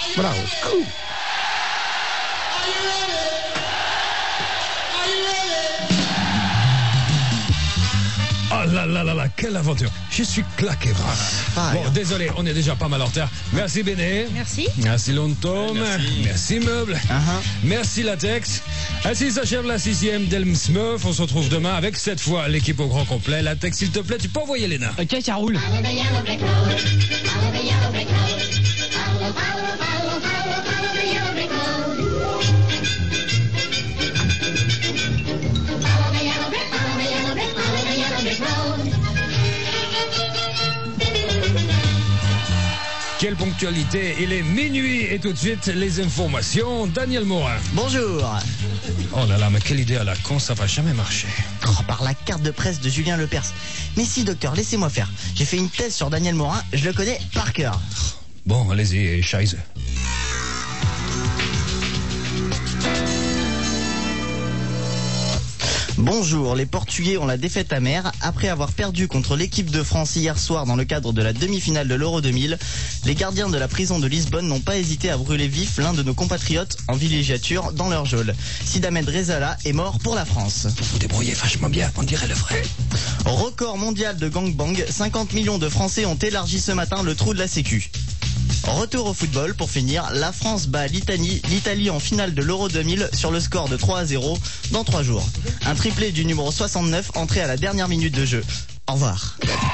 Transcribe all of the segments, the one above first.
Bravo, cool. Oh là là là là, quelle aventure. Je suis claqué, vraiment. Bon, désolé, on est déjà pas mal en retard. Merci Béné. Merci. Merci Longtome. Merci Meuble. Merci Latex. Ainsi s'achève la 6e d'Elmsmeuf. On se retrouve demain avec cette fois l'équipe au grand complet. Latex, s'il te plaît, tu peux envoyer Léna. Ok, ça roule. Quelle ponctualité, il est minuit et tout de suite les informations. Daniel Morin. Bonjour. Oh là là, mais quelle idée à la con, ça va jamais marcher. Oh, par la carte de presse de Julien Lepers. Mais si, docteur, laissez-moi faire. J'ai fait une thèse sur Daniel Morin, je le connais par cœur. Bon, allez-y, Scheisse. Bonjour, les Portugais ont la défaite amère. Après avoir perdu contre l'équipe de France hier soir dans le cadre de la demi-finale de l'Euro 2000, les gardiens de la prison de Lisbonne n'ont pas hésité à brûler vif l'un de nos compatriotes en villégiature dans leur geôle. Sid Ahmed Rezala est mort pour la France. Vous vous débrouillez vachement bien, on dirait le vrai. Record mondial de gangbang, 50 millions de Français ont élargi ce matin le trou de la Sécu. Retour au football pour finir, la France bat l'Italie en finale de l'Euro 2000 sur le score de 3-0 dans 3 jours. Un triplé du numéro 69 entré à la dernière minute de jeu. Au revoir.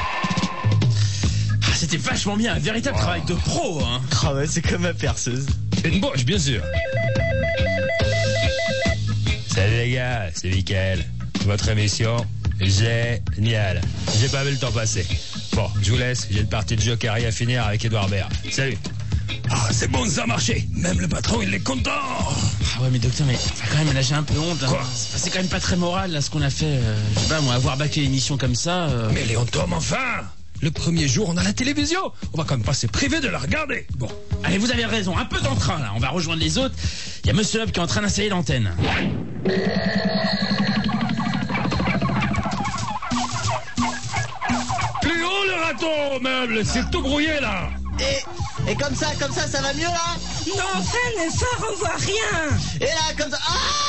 C'était vachement bien, un véritable travail de pro, hein. Ah ouais, c'est comme ma perceuse. Une boche, bien sûr. Salut les gars, c'est Mickaël. Votre émission, géniale. J'ai pas vu le temps passer. Bon, je vous laisse, j'ai une partie de Jokari à finir avec Edouard Baird. Salut. Ah, c'est bon, ça a marché. Même le patron, il est content. Ah ouais, mais docteur, mais quand même, là, j'ai un peu honte. Hein. Quoi ? C'est quand même pas très moral, là, ce qu'on a fait. Je sais pas, moi, avoir bâclé l'émission comme ça. Mais Léon Tom, enfin. Le premier jour, on a la télévision. On va quand même pas se priver de la regarder. Bon. Allez, vous avez raison, un peu d'entrain, là. On va rejoindre les autres. Il y a Monsieur Hub qui est en train d'installer l'antenne. Plus haut le raton, meuble. C'est tout brouillé, là. Et comme ça, ça va mieux là ? Non, fais un effort, on voit rien. Et là, comme ça...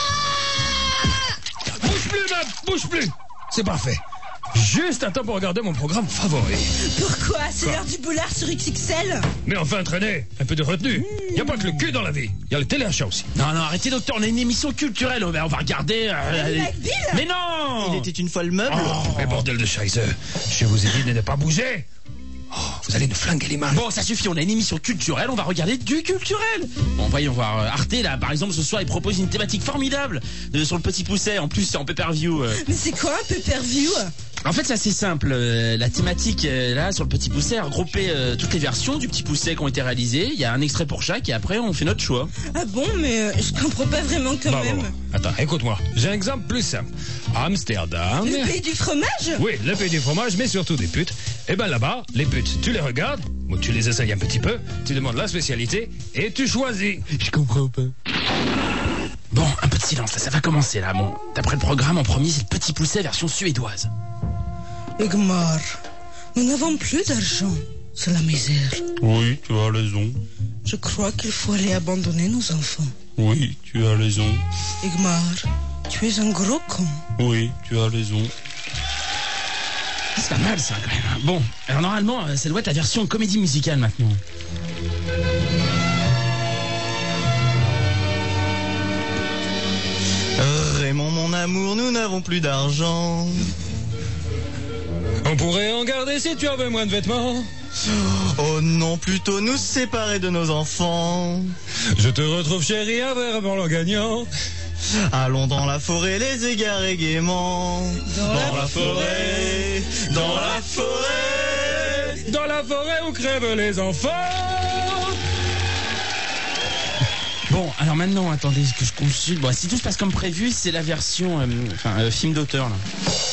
Bouge plus, meuble, bouge plus. C'est parfait. Juste à temps pour regarder mon programme favori. Pourquoi ? C'est l'heure du boulard sur XXL. Mais enfin, traîner, un peu de retenue. Y a pas que le cul dans la vie. Y a le téléachat aussi. Non, arrêtez, docteur, on a une émission culturelle. On va regarder... Avec Bill. Mais non ! Il était une fois le meuble. Oh, mais bordel de Scheisse. Je vous ai dit de ne pas bouger. Oh, vous allez nous flinguer l'image. Bon, ça suffit, on a une émission culturelle, on va regarder du culturel. Bon, voyons voir. Arte, là, par exemple, ce soir, il propose une thématique formidable sur le Petit Pousset. En plus, c'est en pay-per-view. Mais c'est quoi un pay-per-view ? En fait, c'est assez simple. La thématique, là, sur le Petit Pousset, a regroupé toutes les versions du Petit Pousset qui ont été réalisées. Il y a un extrait pour chaque et après, on fait notre choix. Ah bon, mais je comprends pas vraiment quand même. Bon. Attends, écoute-moi. J'ai un exemple plus simple. Amsterdam. Le pays du fromage ? Oui, le pays du fromage, mais surtout des putes. Et ben là-bas, les putes, tu les regardes, ou tu les essayes un petit peu, tu demandes la spécialité et tu choisis. Je comprends pas. Bon, un peu de silence, ça va commencer là. Bon, d'après le programme, en premier, c'est le Petit Pousset version suédoise. Igmar, nous n'avons plus d'argent. C'est la misère. Oui, tu as raison. Je crois qu'il faut aller abandonner nos enfants. Oui, tu as raison. Igmar, tu es un gros con. Oui, tu as raison. C'est pas mal ça quand même. Bon, alors normalement, ça doit être la version comédie musicale maintenant. Raymond, mon amour, nous n'avons plus d'argent. On pourrait en garder si tu avais moins de vêtements. Oh non, plutôt nous séparer de nos enfants. Je te retrouve chérie, un verre avant le gagnant. Allons dans la forêt, les égarer gaiement. Dans la forêt, dans la forêt. Dans la forêt où crèvent les enfants. Bon, alors maintenant, attendez que je consulte. Bon, si tout se passe comme prévu, c'est la version, film d'auteur là.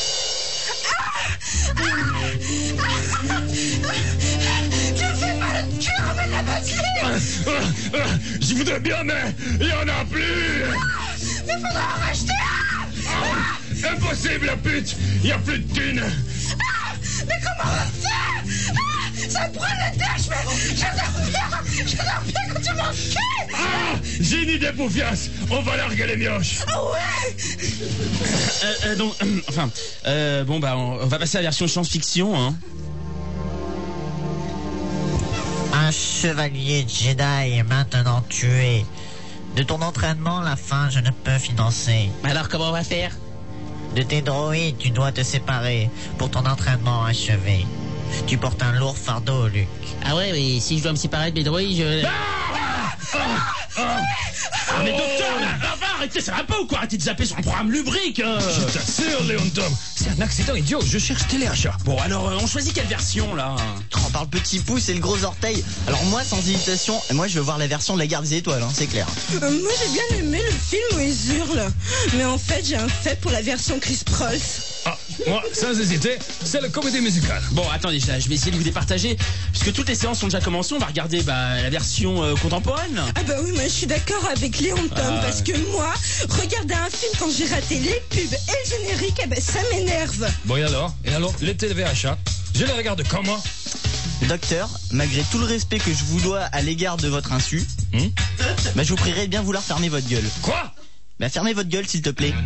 Tu me fais mal au cul, ramène la vaseline. Je voudrais bien, mais il y en a plus. Mais faudra en racheter un. Impossible, la pute. Il y a plus de thunes. Mais comment on fait? Ça me prend le tâche, mais j'adore bien quand tu m'en J'ai une idée, Poufias. On va larguer les mioches. On va passer à la version science-fiction, hein. Un chevalier Jedi est maintenant tué. De ton entraînement, la fin, je ne peux financer. Alors comment on va faire? De tes droïdes, tu dois te séparer pour ton entraînement achevé. Tu portes un lourd fardeau, Luke. Ah ouais, mais si je dois me séparer de mes droïdes, je... Ah mais docteur, là, enfin, arrêtez, ça va pas ou quoi? Arrêtez de zapper sur le programme lubrique. Je t'assure, Léon Tom, c'est un accident idiot. Je cherche téléachat. Bon, alors, on choisit quelle version, là? On parle petit pouce et le gros orteil. Alors moi, sans hésitation, moi je veux voir la version de la Guerre des Étoiles, hein, c'est clair. Moi j'ai bien aimé le film où ils hurlent. Mais en fait j'ai un fait pour la version Chris Prols. Ah, moi, sans hésiter, c'est la comédie musicale. Bon, attendez, je vais essayer de vous départager. Puisque toutes les séances sont déjà commencées, on va regarder la version contemporaine. Ah bah oui, moi je suis d'accord avec Léon Tom. Parce que moi, regarder un film quand j'ai raté les pubs et le générique, eh ben ça m'énerve. Bon, et alors, les téléachats, je les regarde comment? Docteur, malgré tout le respect que je vous dois à l'égard de votre insu, je vous prierai de bien vouloir fermer votre gueule. Quoi? Fermez votre gueule s'il te plaît.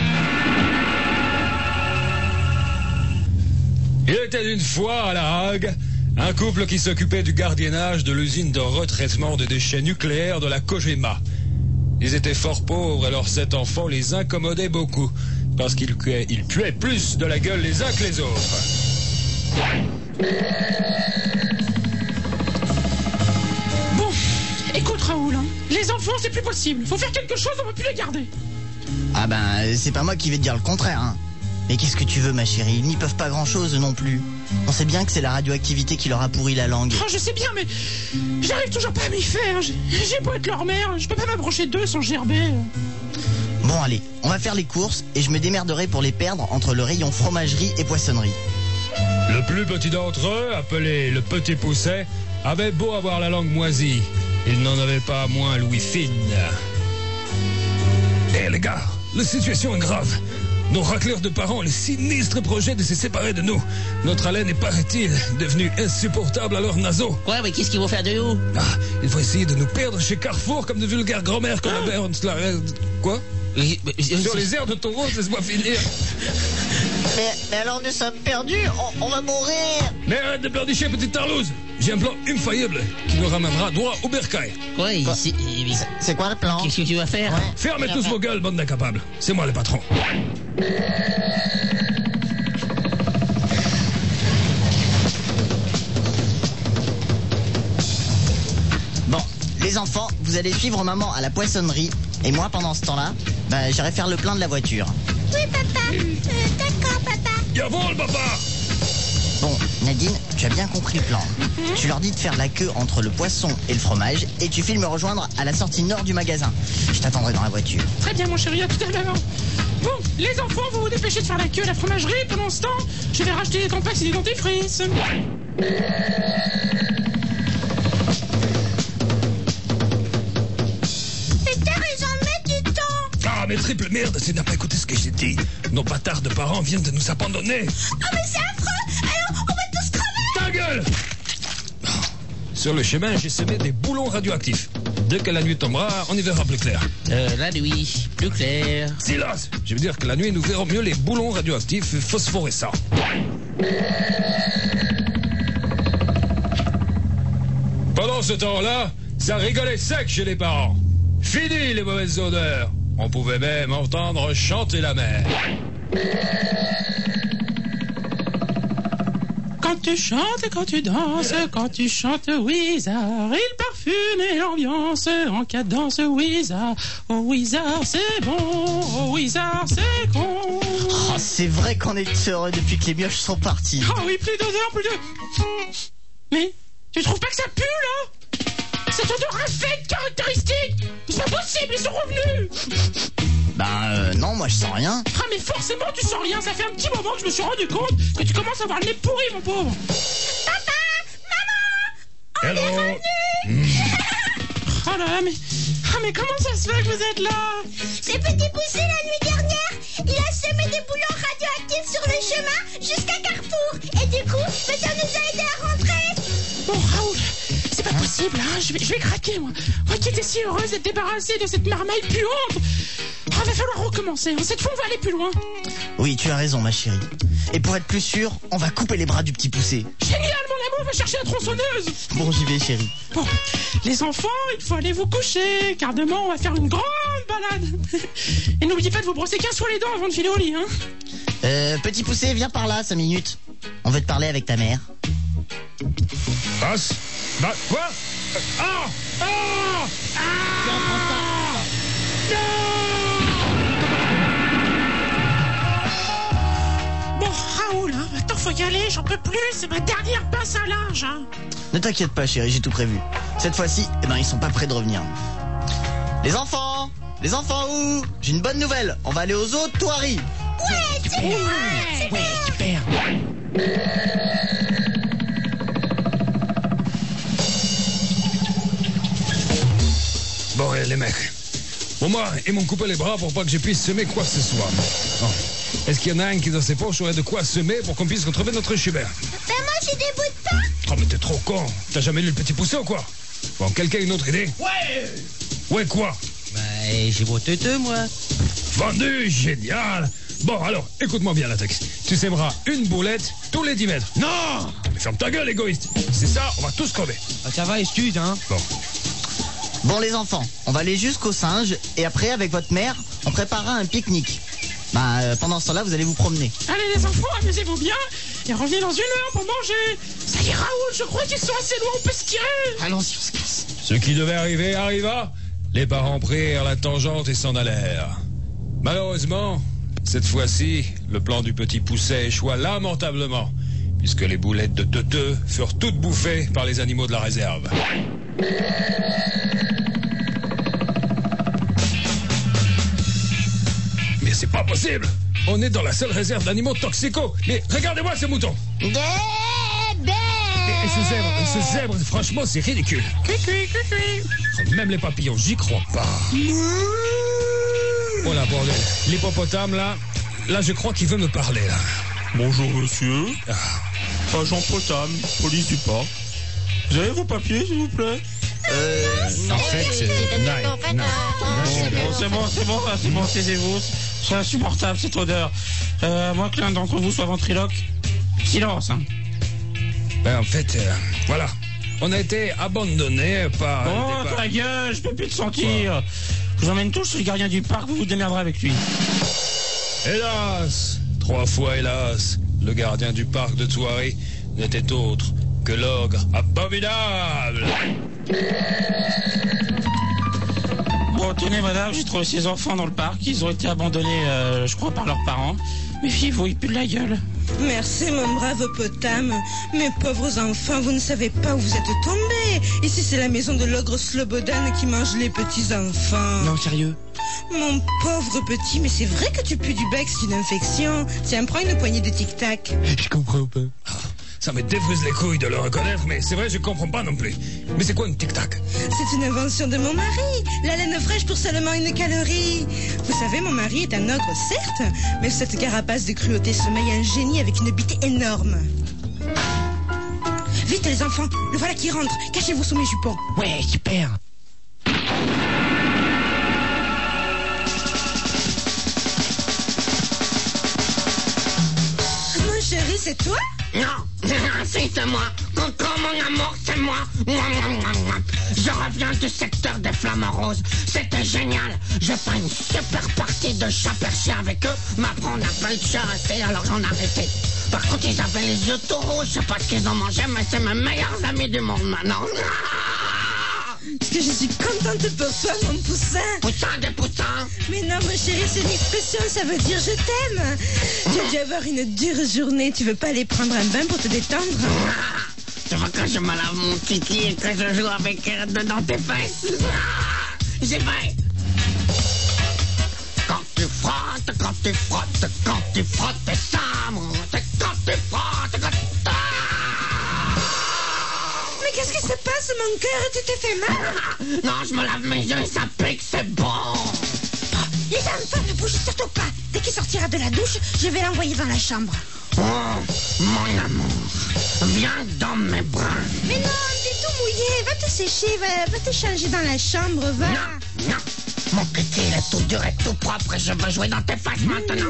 Il était une fois à La Hague un couple qui s'occupait du gardiennage de l'usine de retraitement de déchets nucléaires de la Kojima. Ils étaient fort pauvres et leurs 7 enfants les incommodaient beaucoup parce qu'ils puaient plus de la gueule les uns que les autres. Bon, écoute Raoul, hein, les enfants c'est plus possible. Faut faire quelque chose, on peut plus les garder. Ah c'est pas moi qui vais te dire le contraire, hein. Mais qu'est-ce que tu veux, ma chérie? Ils n'y peuvent pas grand-chose non plus. On sait bien que c'est la radioactivité qui leur a pourri la langue. Oh, je sais bien, mais j'arrive toujours pas à m'y faire. J'ai beau être leur mère, je peux pas m'approcher d'eux sans gerber. Bon, allez, on va faire les courses et je me démerderai pour les perdre entre le rayon fromagerie et poissonnerie. Le plus petit d'entre eux, appelé le Petit Pousset, avait beau avoir la langue moisie. Il n'en avait pas moins Louis Fine. Eh les gars, la situation est grave. Nos racleurs de parents ont le sinistre projet de se séparer de nous. Notre haleine est, paraît-il, devenue insupportable à leurs naseaux. Quoi, mais qu'est-ce qu'ils vont faire de nous? Ils vont essayer de nous perdre chez Carrefour comme de vulgaires grand-mères comme la Berne. Quoi? Sur les airs de ton rose, laisse-moi finir. Mais alors nous sommes perdus, on va mourir. Mais arrête de pleurnicher, petite tarlouse. J'ai un plan infaillible qui nous ramènera droit au bercail. Quoi? C'est quoi le plan? Qu'est-ce que tu vas faire? Fermez tous vos gueules, bande d'incapables. C'est moi le patron. Bon, les enfants, vous allez suivre maman à la poissonnerie. Et moi, pendant ce temps-là, j'irai faire le plein de la voiture. Oui, papa. D'accord, papa. Yavol, papa. Bon, Nadine, tu as bien compris le plan. Tu leur dis de faire la queue entre le poisson et le fromage et tu files me rejoindre à la sortie nord du magasin. Je t'attendrai dans la voiture. Très bien, mon chéri, à tout à l'heure. Bon, les enfants, vous vous dépêchez de faire la queue à la fromagerie. Pendant ce temps, je vais racheter des Tampax et des dentifrices. Mais triple merde, c'est n'a pas écouté ce que j'ai dit. Nos bâtards de parents viennent de nous abandonner. Oh mais c'est affreux. Alors on va tous crever. Ta gueule. Sur le chemin, j'ai semé des boulons radioactifs. Dès que la nuit tombera, on y verra plus clair. La nuit, plus clair. Silence. Je veux dire que la nuit, nous verrons mieux les boulons radioactifs phosphorescents. Pendant ce temps-là, ça rigolait sec chez les parents. Fini les mauvaises odeurs. On pouvait même entendre chanter la mer. Quand tu chantes et quand tu danses, quand tu chantes Wizard, il parfume l'ambiance en cadence Wizard. Oh Wizard, c'est bon, oh Wizard, c'est con. Oh, c'est vrai qu'on est heureux depuis que les mioches sont partis. Oh oui, plus d'odeur, plus de... Mais, tu trouves pas que ça pue, là? Cette odeur infecte caractéristique! C'est pas possible, ils sont revenus! Non, moi je sens rien. Ah mais forcément tu sens rien, ça fait un petit moment que je me suis rendu compte que tu commences à avoir le nez pourri, mon pauvre! Papa! Maman! On est revenus! Oh là là, mais comment ça se fait que vous êtes là? C'est Petit Poussé la nuit dernière, il a semé des boulons radioactifs sur le chemin jusqu'à Carrefour. Et du coup, ça nous a aidé à rentrer. Bon, Raoul, c'est pas possible, hein. Je vais craquer, moi. Moi qui étais si heureuse d'être débarrassée de cette marmaille puante. Ah, va falloir recommencer, hein. Cette fois, on va aller plus loin. Oui, tu as raison, ma chérie. Et pour être plus sûr, on va couper les bras du petit poussé. Génial, mon amour, va chercher la tronçonneuse. Bon, j'y vais, chérie. Bon, les enfants, il faut aller vous coucher, car demain, on va faire une grande balade. Et n'oubliez pas de vous brosser 15 fois les dents avant de filer au lit, hein. Petit poussé, viens par là, 5 minutes. On veut te parler avec ta mère. Passe. Bah, quoi? Ah! Ah! Ah! Bon, Raoul, hein, maintenant faut y aller, j'en peux plus, c'est ma dernière passe à linge, hein. Ne t'inquiète pas, chérie, j'ai tout prévu. Cette fois-ci, ils sont pas prêts de revenir. Les enfants où? J'ai une bonne nouvelle. On va aller au zoo de Thoiry. Ouais, super. Bon, les mecs. Bon, moi, ils m'ont coupé les bras pour pas que je puisse semer quoi que ce soit. Oh. Est-ce qu'il y en a un qui dans ses poches aurait de quoi semer pour qu'on puisse retrouver notre Schubert? Ben moi j'ai des bouts de pain. Oh, mais t'es trop con. T'as jamais lu le petit poussé ou quoi? Bon, quelqu'un a une autre idée? Ouais. Ouais, quoi? Bah, j'ai beau teuteux, moi. Vendu, génial. Bon, alors, écoute-moi bien, Latex. Tu sèmeras une boulette tous les 10 mètres. Non! Mais ferme ta gueule, égoïste. C'est ça, on va tous crever. Ah, ça va, excuse, hein. Bon, les enfants, on va aller jusqu'au singe. Et après, avec votre mère, on préparera un pique-nique. Pendant ce temps-là, vous allez vous promener. Allez les enfants, amusez-vous bien et revenez dans 1 heure pour manger. Ça y est, Raoul, je crois qu'ils sont assez loin, on peut se tirer. Allons-y, on se casse. Ce qui devait arriver arriva. Les parents prirent la tangente et s'en allèrent. Malheureusement, cette fois-ci, le plan du petit pousset échoua lamentablement, puisque les boulettes de teuteux furent toutes bouffées par les animaux de la réserve. Mais c'est pas possible! On est dans la seule réserve d'animaux toxicaux! Mais regardez-moi ces moutons! Et ce zèbre, franchement, c'est ridicule. Même les papillons, j'y crois pas. Voilà, bordel. L'hippopotame, là, je crois qu'il veut me parler, là. Bonjour, monsieur. Agent Potame, police du parc. Vous avez vos papiers, s'il vous plaît? En fait, C'est bon, taisez-vous. C'est insupportable, cette odeur. Moi que l'un d'entre vous soit ventriloque. Silence, hein. Ben, en fait, voilà. On a été abandonnés par... Oh, ta gueule, je peux plus te sentir. Je vous emmène tous chez le gardien du parc, vous vous démerderez avec lui. Hélas, 3 fois hélas, le gardien du parc de Thoiry n'était autre que l'ogre abominable. Bon, tenez, madame, j'ai trouvé ces enfants dans le parc. Ils ont été abandonnés, je crois, par leurs parents. Méfiez-vous, ils puent de la gueule. Merci mon brave Potame. Mes pauvres enfants, vous ne savez pas où vous êtes tombés. Ici c'est la maison de l'ogre Slobodan qui mange les petits enfants. Non, sérieux. Mon pauvre petit, mais c'est vrai que tu pues du bec, c'est une infection. Tiens, prends une poignée de tic-tac. Je comprends pas. Ça me défrise les couilles de le reconnaître, mais c'est vrai, je comprends pas non plus. Mais c'est quoi une tic-tac? C'est une invention de mon mari. La laine fraîche pour seulement 1 calorie. Vous savez, mon mari est un ogre, certes, mais cette carapace de cruauté sommeille un génie avec une bite énorme. Vite les enfants, le voilà qui rentre. Cachez-vous sous mes jupons. Ouais, super. Mon chéri, c'est toi? Non, c'est moi. Coco, mon amour, c'est moi. Je reviens du secteur des flamants roses. C'était génial. J'ai fait une super partie de chat perché avec eux. Mais après, on n'a pas eu de chat assez, alors j'en ai arrêté. Par contre, ils avaient les yeux tout rouges. Je sais pas ce qu'ils ont mangé, mais c'est mes meilleurs amis du monde maintenant. Parce que je suis contente pour toi, mon poussin. Poussin des poussins. Mais non, mon chéri, c'est une expression, ça veut dire je t'aime. Tu as dû avoir une dure journée, tu veux pas aller prendre un bain pour te détendre? Tu vois que je me lave mon kiki et que je joue avec elle dedans tes fesses. J'ai faim. Quand tu frottes, et ça monte. Quand tu frottes, Mais qu'est-ce qui se passe, mon cœur? Tu t'es fait mal? Non, je me lave mes yeux et ça pique, c'est bon. Les enfants, ne bougez surtout pas. Dès qu'il sortira de la douche, je vais l'envoyer dans la chambre. Oh, mon amour, viens dans mes bras. Mais non, t'es tout mouillé. Va te sécher, va te changer dans la chambre, va. Non, non. Mon petit, il est tout dur et tout propre et je veux jouer dans tes faces maintenant.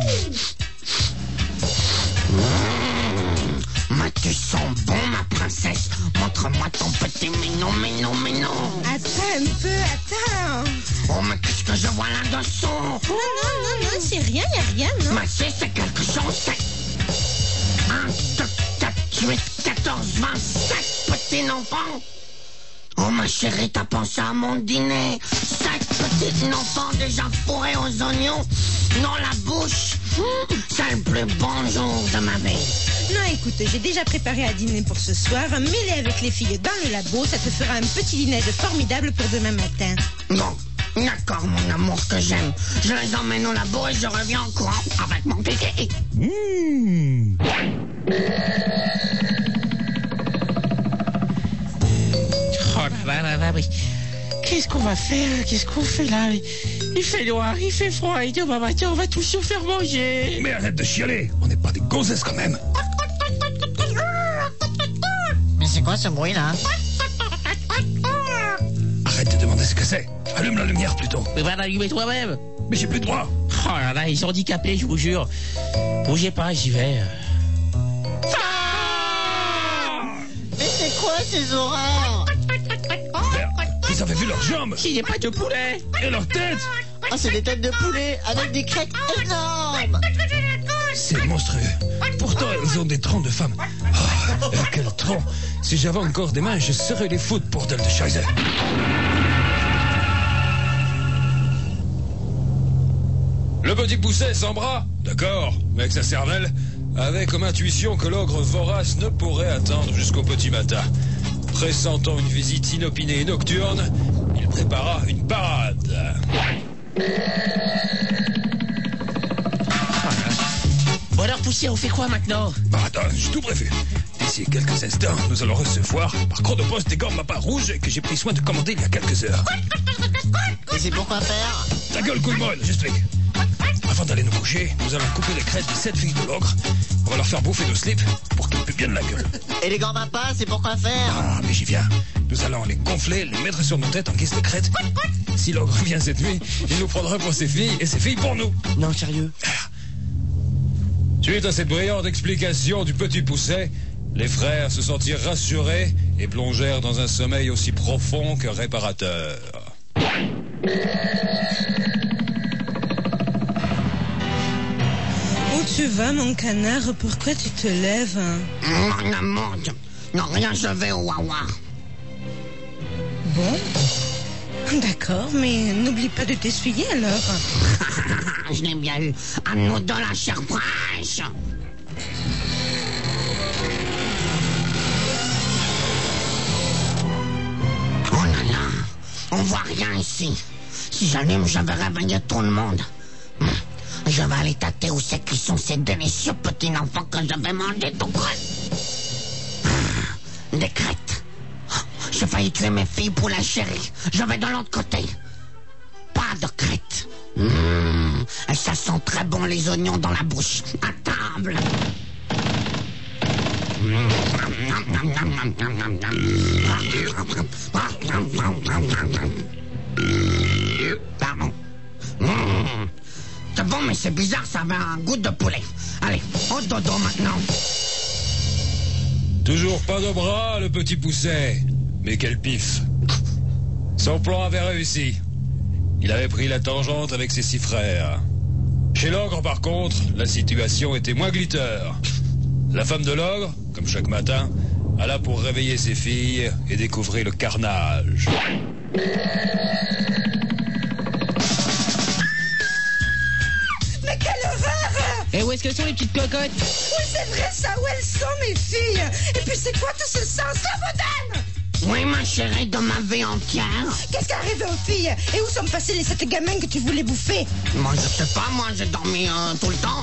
Mais tu sens bon, ma princesse. Montre-moi ton petit mignon. Attends un peu, attends. Oh, mais qu'est-ce que je vois là-dessous? Non, c'est rien, y a rien, non. Mais si, c'est quelque chose, c'est... 1, 2, 4, 8, 14, 27 petits enfants. Oh ma chérie, t'as pensé à mon dîner? 7 petits enfants déjà fourrés aux oignons dans la bouche. C'est le plus bon jour de ma vie. Non, écoute, j'ai déjà préparé à dîner pour ce soir. Mets-les avec les filles dans le labo, ça te fera un petit dîner formidable pour demain matin. Bon, d'accord mon amour que j'aime. Je les emmène au labo et je reviens en courant avec mon piquet. Oh là, mais qu'est-ce qu'on va faire? Qu'est-ce qu'on fait là? Il fait noir, il fait froid, et demain matin, on va tous se faire manger. Mais arrête de chialer, on n'est pas des gonzesses quand même. Mais c'est quoi ce bruit là? Arrête de demander ce que c'est. Allume la lumière plutôt. Mais va l'allumer toi-même. Mais j'ai plus de droit. Oh là, ils sont handicapés, je vous jure. Bougez pas, j'y vais. Mais c'est quoi ces horreurs? Vous avez vu leurs jambes S'il n'y a pas de poulet. et leurs têtes? Ah, c'est des têtes de poulet avec des crêtes énormes. C'est monstrueux. Pourtant, elles ont des troncs de femmes. Oh, quel tronc. Si j'avais encore des mains, je saurais les foutre, bordel de Scheiße. Le petit pousset sans bras, d'accord, mais avec sa cervelle, avait comme intuition que l'ogre vorace ne pourrait attendre jusqu'au petit matin. Pressentant une visite inopinée et nocturne, il prépara une parade. Bon alors, Poussière, on fait quoi maintenant? Bah attends, j'ai tout prévu. D'ici quelques instants, nous allons recevoir par chronopost des gants Mappa rouges que j'ai pris soin de commander il y a quelques heures. Et c'est pourquoi faire? Ta gueule, couille molle, j'explique. Avant d'aller nous coucher, nous allons couper les crêtes des 7 filles de l'ogre. On va leur faire bouffer nos slips pour qu'ils puent bien de la gueule. Et les gants Mappa, c'est pourquoi faire? Ah, mais j'y viens. Nous allons les gonfler, les mettre sur nos têtes en guise de crêtes. Si l'ogre vient cette nuit, il nous prendra pour ses filles et ses filles pour nous. Non, sérieux. Suite à cette brillante explication du petit pousset, les frères se sentirent rassurés et plongèrent dans un sommeil aussi profond que réparateur. Où tu vas, mon canard? Pourquoi tu te lèves? Mon amour, non rien, je vais au Wawa. Bon. D'accord, mais n'oublie pas de t'essuyer alors. Je l'ai bien eu. À nous de la chère fraîche. Oh là là, on voit rien ici. Si j'allume, je vais réveiller tout le monde. Je vais aller tâter où c'est qu'ils sont ces délicieux petits enfants que je vais manger tout creux. Des crêtes. J'ai failli tuer mes filles pour la chérie. Je vais de l'autre côté. Pas de crêtes. Et ça sent très bon les oignons dans la bouche. À table. Pardon. C'est bon, mais c'est bizarre, ça avait un goût de poulet. Allez, au dodo maintenant. Toujours pas de bras, le petit pousset. Mais quel pif. Son plan avait réussi. Il avait pris la tangente avec ses 6 frères. Chez l'ogre, par contre, la situation était moins glitter. La femme de l'ogre, comme chaque matin, alla pour réveiller ses filles et découvrir le carnage. Mais quelle horreur! Et où est-ce que sont les petites cocottes? Oui, c'est vrai ça, où elles sont mes filles? Et puis c'est quoi tout ce sens là, Bodane? Oui, ma chérie, de ma vie entière. Qu'est-ce qui est arrivé aux filles? Et où sont passés les 7 gamins que tu voulais bouffer? Moi, je sais pas, moi, j'ai dormi tout le temps.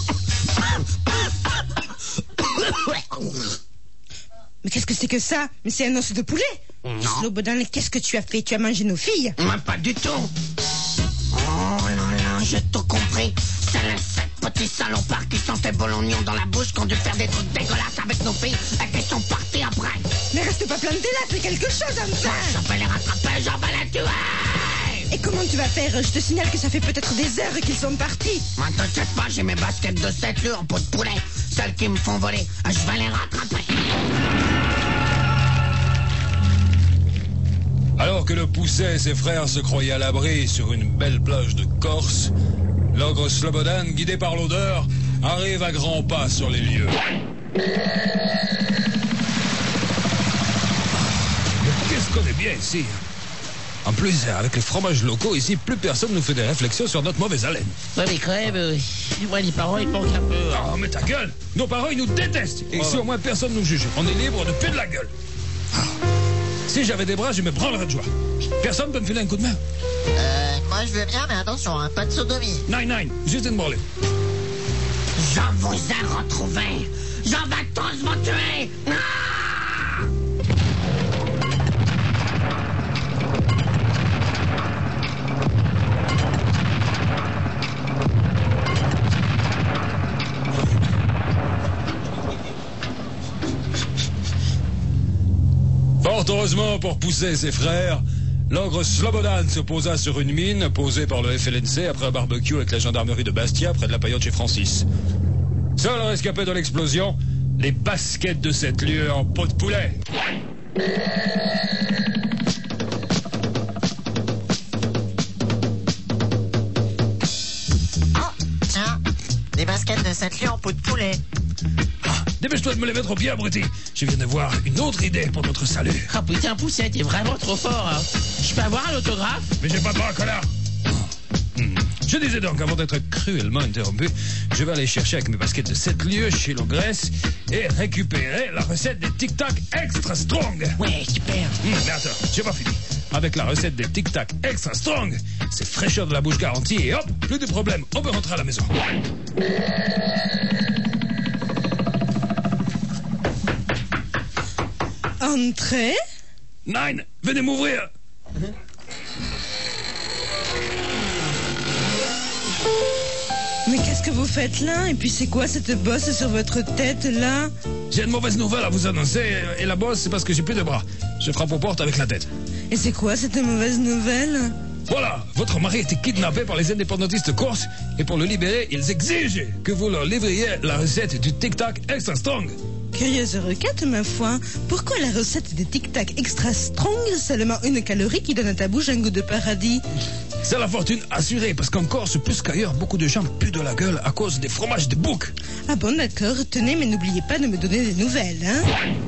Mais qu'est-ce que c'est que ça? Mais c'est un os de poulet? Non. Slobodan, qu'est-ce que tu as fait? Tu as mangé nos filles? Mais pas du tout. Oh là là, j'ai tout compris. C'est les 7 petits salopards qui sentaient bon l'oignon dans la bouche qui ont dû faire des trucs dégueulasses avec nos filles et qui sont partis après. Mais reste pas planté là, fais quelque chose enfin. Je vais les rattraper, je vais les tuer. Et comment tu vas faire? Je te signale que ça fait peut-être des heures qu'ils sont partis. Moi, t'inquiète pas, j'ai mes baskets de 7 lieues en peau de poulet. Celles qui me font voler, je vais les rattraper. Alors que le Pousset et ses frères se croyaient à l'abri sur une belle plage de Corse, l'ogre Slobodan, guidé par l'odeur, arrive à grands pas sur les lieux. Mais qu'est-ce qu'on est bien ici? En plus, avec les fromages locaux ici, plus personne nous fait des réflexions sur notre mauvaise haleine. Ouais, mais quand même, moi, les parents, ils manquent un peu. Oh, mais ta gueule! Nos parents, ils nous détestent! Et ici, au moins, personne nous juge. On est libre de faire de la gueule. Ah. Si j'avais des bras, je me branlerais de joie. Personne peut me filer un coup de main? Moi je veux bien, mais attention, hein, pas de sodomie. Nine, juste une branlée. Je vous ai retrouvés. Je vais tous vous tuer. Ah! Fort heureusement pour Pousset et ses frères, l'ogre Slobodan se posa sur une mine posée par le FLNC après un barbecue avec la gendarmerie de Bastia près de la Paillote chez Francis. Seul rescapé de l'explosion, les baskets de 7 lieues en peau de poulet. Oh, tiens, des baskets de 7 lieues en peau de poulet. Dépêche-toi de me les mettre au pied, abruti. Je viens de voir une autre idée pour notre salut. Ah putain, Pousset, t'es vraiment trop fort, hein. Je peux avoir un autographe? Mais j'ai pas peur, connard. Je disais donc, avant d'être cruellement interrompu, je vais aller chercher avec mes baskets de 7 lieues chez l'ogresse et récupérer la recette des Tic Tac Extra Strong. Ouais, super. Mais attends, j'ai pas fini. Avec la recette des Tic Tac Extra Strong, c'est fraîcheur de la bouche garantie et hop, plus de problème, on peut rentrer à la maison. Entrez. Nine, venez m'ouvrir. Mais qu'est-ce que vous faites là? Et puis c'est quoi cette bosse sur votre tête là? J'ai une mauvaise nouvelle à vous annoncer et la bosse, c'est parce que j'ai plus de bras. Je frappe aux portes avec la tête. Et c'est quoi cette mauvaise nouvelle? Voilà, votre mari a été kidnappé par les indépendantistes corses et pour le libérer, ils exigent que vous leur livriez la recette du Tic Tac Extra Strong. Curieuse requête, ma foi. Pourquoi la recette des Tic Tac Extra Strong, seulement une calorie qui donne à ta bouche un goût de paradis? C'est la fortune assurée, parce qu'en Corse, plus qu'ailleurs, beaucoup de gens puent de la gueule à cause des fromages de bouc. Ah bon, d'accord, tenez, mais n'oubliez pas de me donner des nouvelles, hein?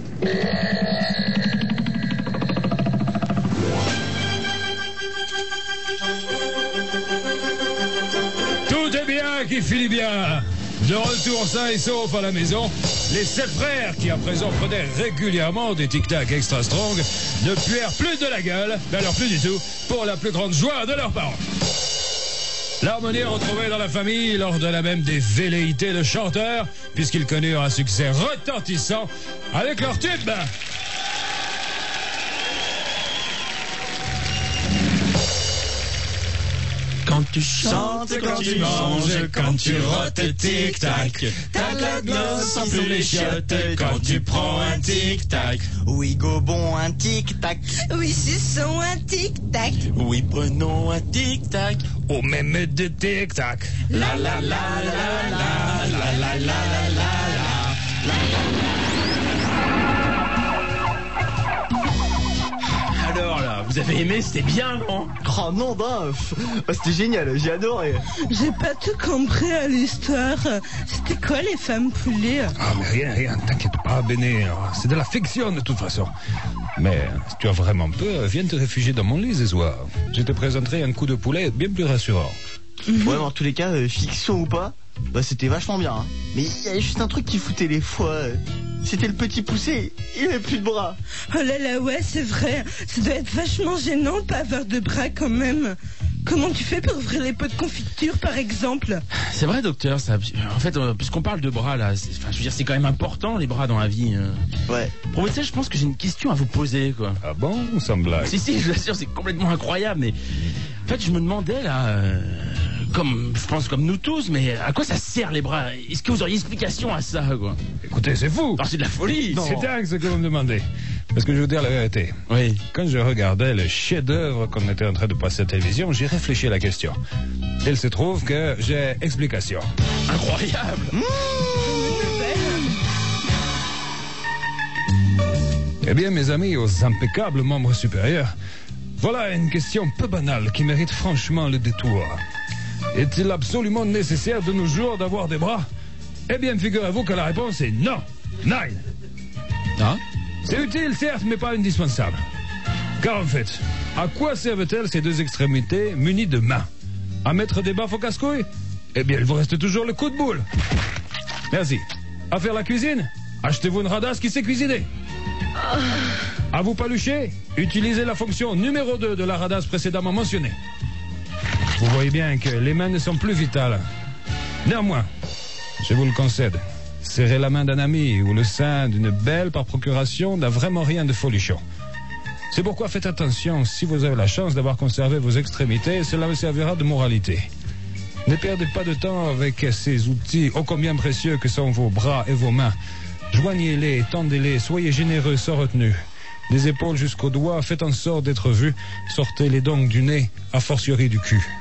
Tout est bien qui finit bien. De retour sain et sauf à la maison, les 7 frères qui à présent prenaient régulièrement des Tic Tac Extra Strong ne puèrent plus de la gueule, mais alors plus du tout, pour la plus grande joie de leurs parents. L'harmonie retrouvée dans la famille lors de la même des velléités de chanteurs, puisqu'ils connurent un succès retentissant avec leur tube. Quand tu chantes, quand tu manges, quand tu rotes tic-tac, t'as la glosse en plus les chiottes quand tu prends un tic-tac. Oui, gobon, un tic-tac. Oui, suçons un tic-tac. Oui, prenons un tic-tac. Au même de tic-tac. La la la la la la la la la la la. Alors là, vous avez aimé, c'était bien, non? Oh non, bah, c'était génial, j'ai adoré. J'ai pas tout compris à l'histoire. C'était quoi les femmes poulets? Ah, mais rien, t'inquiète pas, Béné. C'est de la fiction de toute façon. Mais si tu as vraiment peur, viens te réfugier dans mon lit ce soir. Je te présenterai un coup de poulet bien plus rassurant. Ouais, mais en tous les cas, fiction ou pas, bah c'était vachement bien. Hein. Mais il y a juste un truc qui foutait les foies. C'était le petit Poussé, il avait plus de bras. Oh là là, ouais, c'est vrai. Ça doit être vachement gênant de pas avoir de bras quand même. Comment tu fais pour ouvrir les pots de confiture, par exemple? C'est vrai, docteur. Ça, en fait, puisqu'on parle de bras là, je veux dire, c'est quand même important les bras dans la vie. Ouais. Professeur, je pense que j'ai une question à vous poser, quoi. Ah bon, sans blague? Si, je vous assure, c'est complètement incroyable. Mais en fait, je me demandais là, je pense comme nous tous, mais à quoi ça sert les bras? Est-ce que vous auriez explication à ça, quoi? Écoutez, c'est fou. Alors, c'est de la folie. C'est dingue ce que vous me demandez. Parce que je vais vous dire la vérité. Oui. Quand je regardais le chef-d'œuvre qu'on était en train de passer à la télévision, j'ai réfléchi à la question. Il se trouve que j'ai explication. Incroyable. Eh bien, mes amis, aux impeccables membres supérieurs, voilà une question peu banale qui mérite franchement le détour. Est-il absolument nécessaire de nos jours d'avoir des bras? Eh bien, figurez-vous que la réponse est non. Nine. Ah? C'est utile, certes, mais pas indispensable. Car en fait, à quoi servent-elles ces deux extrémités munies de mains? À mettre des baffes au casse-couilles? Eh bien, il vous reste toujours le coup de boule. Merci. À faire la cuisine? Achetez-vous une radasse qui sait cuisiner. À vous palucher? Utilisez la fonction numéro 2 de la radasse précédemment mentionnée. Vous voyez bien que les mains ne sont plus vitales. Néanmoins, je vous le concède, serrer la main d'un ami ou le sein d'une belle par procuration n'a vraiment rien de folichon. C'est pourquoi faites attention, si vous avez la chance d'avoir conservé vos extrémités, cela vous servira de moralité. Ne perdez pas de temps avec ces outils ô combien précieux que sont vos bras et vos mains. Joignez-les, tendez-les, soyez généreux sans retenue. Des épaules jusqu'aux doigts, faites en sorte d'être vus. Sortez les dents du nez, a fortiori du cul.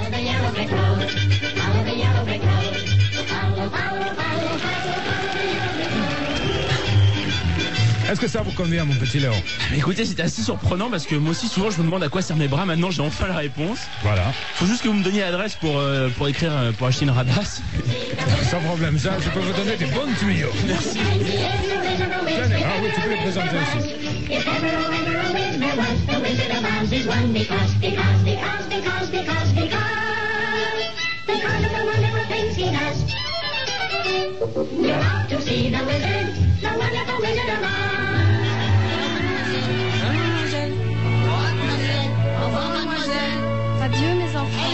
Est-ce que ça vous convient, mon petit Léon? Écoutez, c'était assez surprenant parce que moi aussi, souvent, je me demande à quoi servent mes bras. Maintenant, j'ai enfin la réponse. Voilà. Faut juste que vous me donniez l'adresse pour écrire, pour acheter une radasse. Sans problème, ça, je peux vous donner des bons tuyaux. Merci. Tenez, ah oui, tu peux les présenter aussi. Au revoir, mademoiselle. Adieu, mes enfants.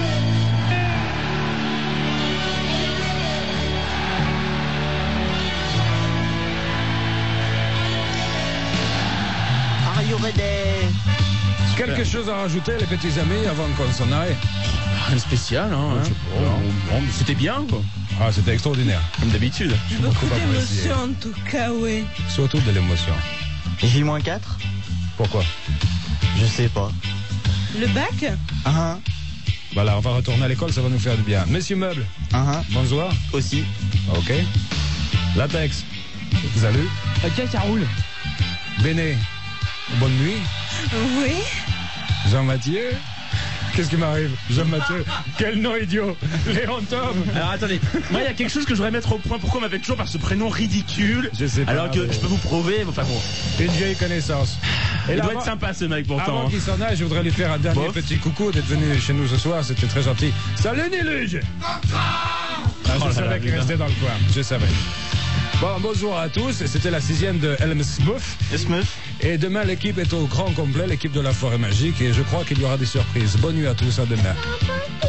Are you ready? Quelque chose à rajouter, les petits amis, avant qu'on s'en aille? Rien de spécial, hein. Je sais pas. Bon, mais c'était bien, quoi. Ah, c'était extraordinaire. Comme d'habitude. Beaucoup d'émotion, en tout cas, oui. Surtout de l'émotion. J-4? Pourquoi? Je sais pas. Le bac? Voilà, on va retourner à l'école, ça va nous faire du bien. Messieurs Meubles, bonsoir. Aussi. Ok. Latex, salut. Ok, ça roule. Béné, bonne nuit. Oui. Jean-Mathieu, qu'est-ce qui m'arrive? Jean-Mathieu, quel nom idiot. Léon Tom. Alors attendez, moi il y a quelque chose que je voudrais mettre au point. Pourquoi on m'appelle toujours par ce prénom ridicule? Je sais pas. Alors que je peux vous prouver, enfin bon. Une vieille connaissance. Il doit être sympa ce mec pourtant. Avant qu'il s'en aille, je voudrais lui faire un dernier petit coucou d'être venu chez nous ce soir, c'était très gentil. Salut Niluge. Je savais qu'il restait dans le coin, je savais. Bon, bonjour à tous, c'était la 6e de Elm Smith. Et demain, l'équipe est au grand complet, l'équipe de la Forêt Magique, et je crois qu'il y aura des surprises. Bonne nuit à tous, à demain.